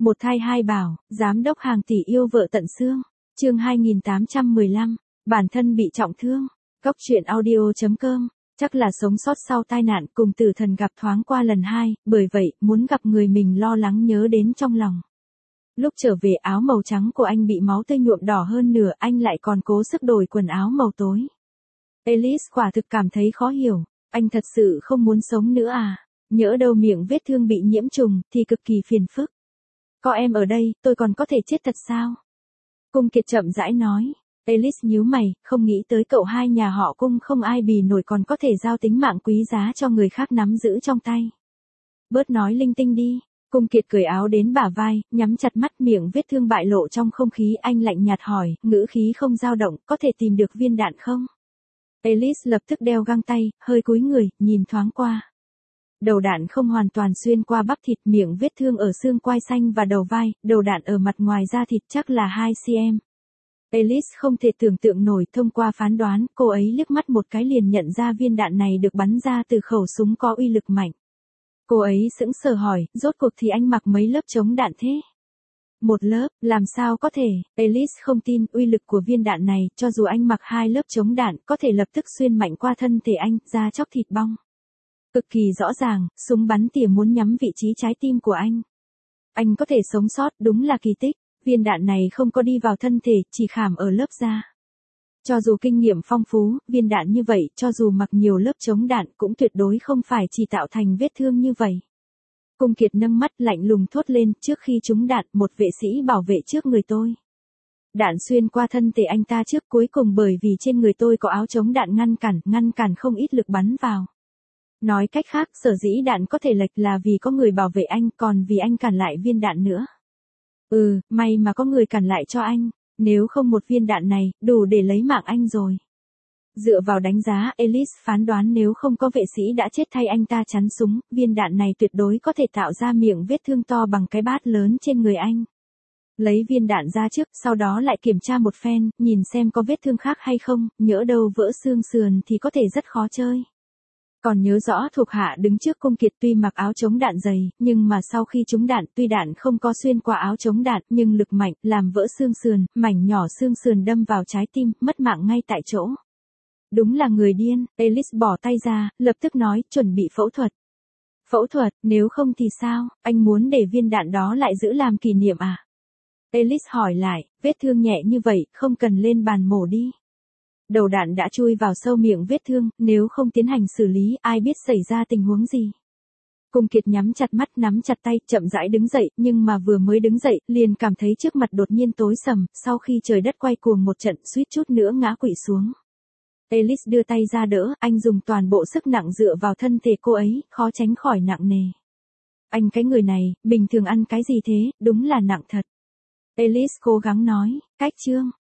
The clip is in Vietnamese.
Một thai hai bảo, giám đốc hàng tỷ yêu vợ tận xương. Chương 2815, bản thân bị trọng thương. Cốc truyện audio.com. Chắc là sống sót sau tai nạn cùng tử thần gặp thoáng qua lần hai, bởi vậy muốn gặp người mình lo lắng nhớ đến trong lòng. Lúc trở về áo màu trắng của anh bị máu tươi nhuộm đỏ hơn nửa, anh lại còn cố sức đổi quần áo màu tối. Alice quả thực cảm thấy khó hiểu, anh thật sự không muốn sống nữa à? Nhỡ đâu miệng vết thương bị nhiễm trùng thì cực kỳ phiền phức. Có em ở đây, tôi còn có thể chết thật sao? Cung Kiệt chậm rãi nói. Alice nhíu mày, không nghĩ tới cậu hai nhà họ Cung không ai bì nổi còn có thể giao tính mạng quý giá cho người khác nắm giữ trong tay. Bớt nói linh tinh đi. Cung Kiệt cởi áo đến bả vai, nhắm chặt mắt, miệng vết thương bại lộ trong không khí, anh lạnh nhạt hỏi, ngữ khí không dao động, có thể tìm được viên đạn không? Alice lập tức đeo găng tay, hơi cúi người, nhìn thoáng qua. Đầu đạn không hoàn toàn xuyên qua bắp thịt, miệng vết thương ở xương quai xanh và đầu vai, đầu đạn ở mặt ngoài da thịt chắc là 2 cm. Alice không thể tưởng tượng nổi, thông qua phán đoán, cô ấy liếc mắt một cái liền nhận ra viên đạn này được bắn ra từ khẩu súng có uy lực mạnh. Cô ấy sững sờ hỏi, rốt cuộc thì anh mặc mấy lớp chống đạn thế? Một lớp, làm sao có thể? Alice không tin uy lực của viên đạn này, cho dù anh mặc 2 lớp chống đạn, có thể lập tức xuyên mạnh qua thân thể anh, da chóc thịt bong. Cực kỳ rõ ràng, súng bắn tỉa muốn nhắm vị trí trái tim của anh. Anh có thể sống sót, đúng là kỳ tích. Viên đạn này không có đi vào thân thể, chỉ khảm ở lớp da. Cho dù kinh nghiệm phong phú, viên đạn như vậy, cho dù mặc nhiều lớp chống đạn cũng tuyệt đối không phải chỉ tạo thành vết thương như vậy. Cung Kiệt nâng mắt lạnh lùng thốt lên, trước khi trúng đạn, một vệ sĩ bảo vệ trước người tôi. Đạn xuyên qua thân thể anh ta trước, cuối cùng bởi vì trên người tôi có áo chống đạn ngăn cản không ít lực bắn vào. Nói cách khác, sở dĩ đạn có thể lệch là vì có người bảo vệ anh, còn vì anh cản lại viên đạn nữa. May mà có người cản lại cho anh, nếu không một viên đạn này, đủ để lấy mạng anh rồi. Dựa vào đánh giá, Alice phán đoán nếu không có vệ sĩ đã chết thay anh ta chắn súng, viên đạn này tuyệt đối có thể tạo ra miệng vết thương to bằng cái bát lớn trên người anh. Lấy viên đạn ra trước, sau đó lại kiểm tra một phen, nhìn xem có vết thương khác hay không, nhỡ đâu vỡ xương sườn thì có thể rất khó chơi. Còn nhớ rõ thuộc hạ đứng trước Cung Kiệt tuy mặc áo chống đạn dày, nhưng mà sau khi trúng đạn, tuy đạn không có xuyên qua áo chống đạn, nhưng lực mạnh, làm vỡ xương sườn, mảnh nhỏ xương sườn đâm vào trái tim, mất mạng ngay tại chỗ. Đúng là người điên, Alice bỏ tay ra, lập tức nói, chuẩn bị phẫu thuật. Phẫu thuật, nếu không thì sao, anh muốn để viên đạn đó lại giữ làm kỷ niệm à? Alice hỏi lại, vết thương nhẹ như vậy, không cần lên bàn mổ đi. Đầu đạn đã chui vào sâu miệng vết thương, nếu không tiến hành xử lý, ai biết xảy ra tình huống gì. Cung Kiệt nhắm chặt mắt, nắm chặt tay, chậm rãi đứng dậy, nhưng mà vừa mới đứng dậy, liền cảm thấy trước mặt đột nhiên tối sầm, sau khi trời đất quay cuồng một trận, suýt chút nữa ngã quỵ xuống. Alice đưa tay ra đỡ, anh dùng toàn bộ sức nặng dựa vào thân thể cô ấy, khó tránh khỏi nặng nề. Anh cái người này, bình thường ăn cái gì thế, đúng là nặng thật. Alice cố gắng nói, cách chương.